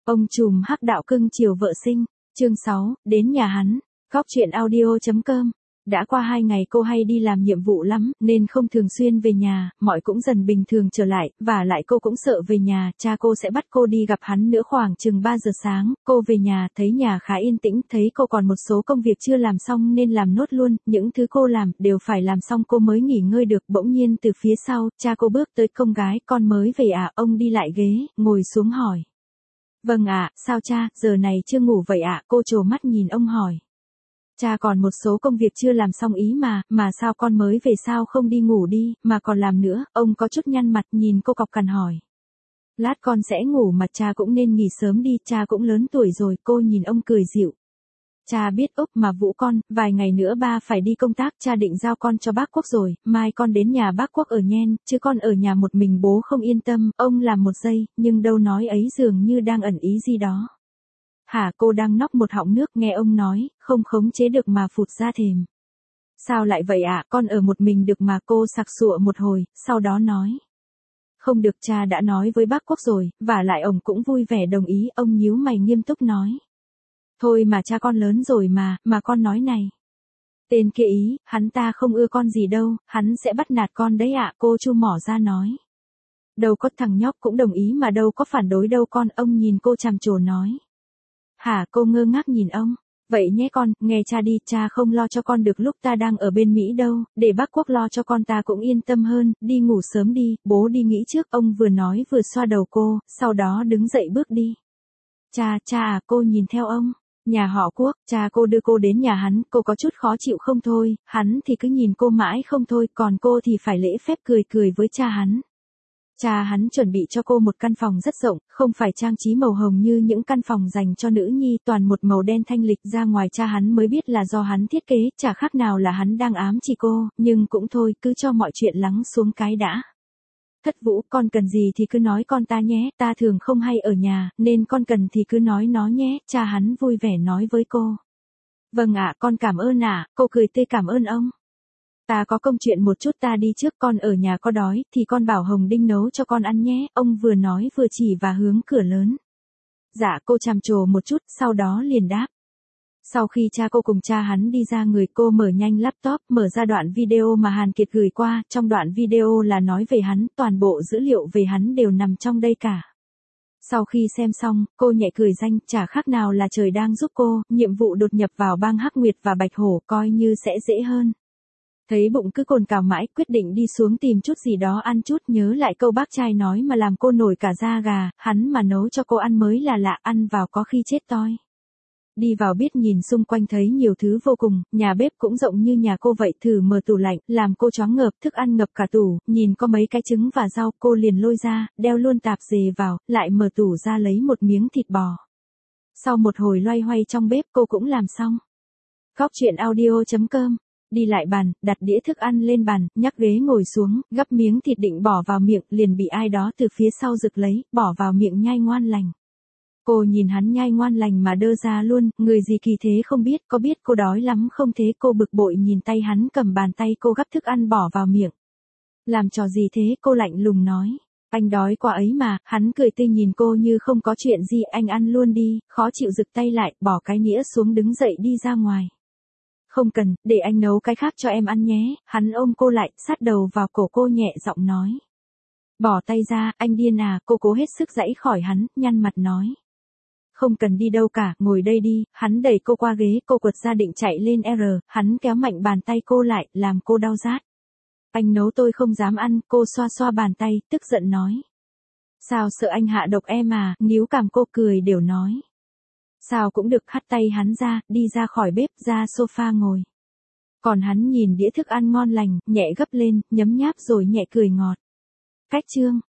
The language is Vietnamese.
Ông trùm hắc đạo cưng chiều vợ sinh, chương 6, đến nhà hắn, góc chuyện audio.com. Đã qua 2 ngày cô hay đi làm nhiệm vụ lắm, nên không thường xuyên về nhà, mọi cũng dần bình thường trở lại, và lại cô cũng sợ về nhà, cha cô sẽ bắt cô đi gặp hắn nữa. Khoảng chừng 3 giờ sáng, cô về nhà, thấy nhà khá yên tĩnh, thấy cô còn một số công việc chưa làm xong nên làm nốt luôn, những thứ cô làm, đều phải làm xong cô mới nghỉ ngơi được. Bỗng nhiên từ phía sau, cha cô bước tới: "Con gái, con mới về à?" Ông đi lại ghế, ngồi xuống hỏi. "Vâng ạ, sao cha, giờ này chưa ngủ vậy ạ?" Cô trố mắt nhìn ông hỏi. "Cha còn một số công việc chưa làm xong ý mà sao con mới về sao không đi ngủ đi, mà còn làm nữa?" Ông có chút nhăn mặt nhìn cô cọc cằn hỏi. "Lát con sẽ ngủ mà cha cũng nên nghỉ sớm đi, cha cũng lớn tuổi rồi." Cô nhìn ông cười dịu. "Cha biết Úc mà Vũ con, vài ngày nữa ba phải đi công tác, cha định giao con cho bác Quốc rồi, mai con đến nhà bác Quốc ở nhen, chứ con ở nhà một mình bố không yên tâm." Ông làm một giây, nhưng đâu nói ấy dường như đang ẩn ý gì đó. "Hả?" Cô đang nóc một họng nước, nghe ông nói, không khống chế được mà phụt ra thềm. "Sao lại vậy ạ? Con ở một mình được mà." Cô sặc sụa một hồi, sau đó nói. "Không được, cha đã nói với bác Quốc rồi, và lại ông cũng vui vẻ đồng ý." Ông nhíu mày nghiêm túc nói. "Thôi mà cha, con lớn rồi mà con nói này. Tên kia ý, hắn ta không ưa con gì đâu, hắn sẽ bắt nạt con đấy ạ." Cô chu mỏ ra nói. "Đâu có, thằng nhóc cũng đồng ý mà, đâu có phản đối đâu con." Ông nhìn cô trầm trồ nói. "Hả?" Cô ngơ ngác nhìn ông. "Vậy nhé con, nghe cha đi, cha không lo cho con được lúc ta đang ở bên Mỹ đâu, để bác Quốc lo cho con ta cũng yên tâm hơn, đi ngủ sớm đi, bố đi nghỉ trước." Ông vừa nói vừa xoa đầu cô, sau đó đứng dậy bước đi. Cha à?" Cô nhìn theo ông. "Nhà họ Quốc." Cha cô đưa cô đến nhà hắn, cô có chút khó chịu không thôi, hắn thì cứ nhìn cô mãi không thôi, còn cô thì phải lễ phép cười cười với cha hắn. Cha hắn chuẩn bị cho cô một căn phòng rất rộng, không phải trang trí màu hồng như những căn phòng dành cho nữ nhi, toàn một màu đen thanh lịch. Ra ngoài cha hắn mới biết là do hắn thiết kế, chả khác nào là hắn đang ám chỉ cô, nhưng cũng thôi, cứ cho mọi chuyện lắng xuống cái đã. "Thất Vũ, con cần gì thì cứ nói con ta nhé, ta thường không hay ở nhà, nên con cần thì cứ nói nó nhé." Cha hắn vui vẻ nói với cô. "Vâng ạ, con cảm ơn ạ." Cô cười tươi cảm ơn ông. "Ta có công chuyện một chút, ta đi trước, con ở nhà có đói thì con bảo Hồng Đinh nấu cho con ăn nhé." Ông vừa nói vừa chỉ và hướng cửa lớn. "Dạ." Cô trầm trồ một chút, sau đó liền đáp. Sau khi cha cô cùng cha hắn đi ra người, cô mở nhanh laptop, mở ra đoạn video mà Hàn Kiệt gửi qua. Trong đoạn video là nói về hắn, toàn bộ dữ liệu về hắn đều nằm trong đây cả. Sau khi xem xong, cô nhẹ cười danh, chả khác nào là trời đang giúp cô, nhiệm vụ đột nhập vào bang Hắc Nguyệt và Bạch Hổ coi như sẽ dễ hơn. Thấy bụng cứ cồn cào mãi, quyết định đi xuống tìm chút gì đó ăn chút, nhớ lại câu bác trai nói mà làm cô nổi cả da gà, hắn mà nấu cho cô ăn mới là lạ, ăn vào có khi chết toi. Đi vào biết nhìn xung quanh thấy nhiều thứ vô cùng, nhà bếp cũng rộng như nhà cô vậy, thử mở tủ lạnh, làm cô choáng ngợp, thức ăn ngập cả tủ, nhìn có mấy cái trứng và rau, cô liền lôi ra, đeo luôn tạp dề vào, lại mở tủ ra lấy một miếng thịt bò. Sau một hồi loay hoay trong bếp, cô cũng làm xong. Góc chuyện audio.com. Đi lại bàn, đặt đĩa thức ăn lên bàn, nhắc ghế ngồi xuống, gắp miếng thịt định bỏ vào miệng, liền bị ai đó từ phía sau giựt lấy, bỏ vào miệng nhai ngoan lành. Cô nhìn hắn nhai ngoan lành mà đơ ra luôn, người gì kỳ thế không biết, có biết cô đói lắm không thế? Cô bực bội nhìn tay hắn cầm bàn tay cô gắp thức ăn bỏ vào miệng. "Làm trò gì thế?" Cô lạnh lùng nói. "Anh đói quá ấy mà." Hắn cười tươi nhìn cô như không có chuyện gì. "Anh ăn luôn đi." Khó chịu giựt tay lại, bỏ cái nĩa xuống đứng dậy đi ra ngoài. "Không cần, để anh nấu cái khác cho em ăn nhé." Hắn ôm cô lại, sát đầu vào cổ cô nhẹ giọng nói. "Bỏ tay ra, anh điên à?" Cô cố hết sức giãy khỏi hắn, nhăn mặt nói. "Không cần đi đâu cả, ngồi đây đi." Hắn đẩy cô qua ghế, cô quật ra định chạy lên hắn kéo mạnh bàn tay cô lại, làm cô đau rát. "Anh nấu tôi không dám ăn." Cô xoa xoa bàn tay, tức giận nói. "Sao, sợ anh hạ độc em à?" Níu cằm cô cười đều nói. "Sao cũng được." Hắt tay hắn ra, đi ra khỏi bếp, ra sofa ngồi. Còn hắn nhìn đĩa thức ăn ngon lành, nhẹ gấp lên, nhấm nháp rồi nhẹ cười ngọt. Cách chương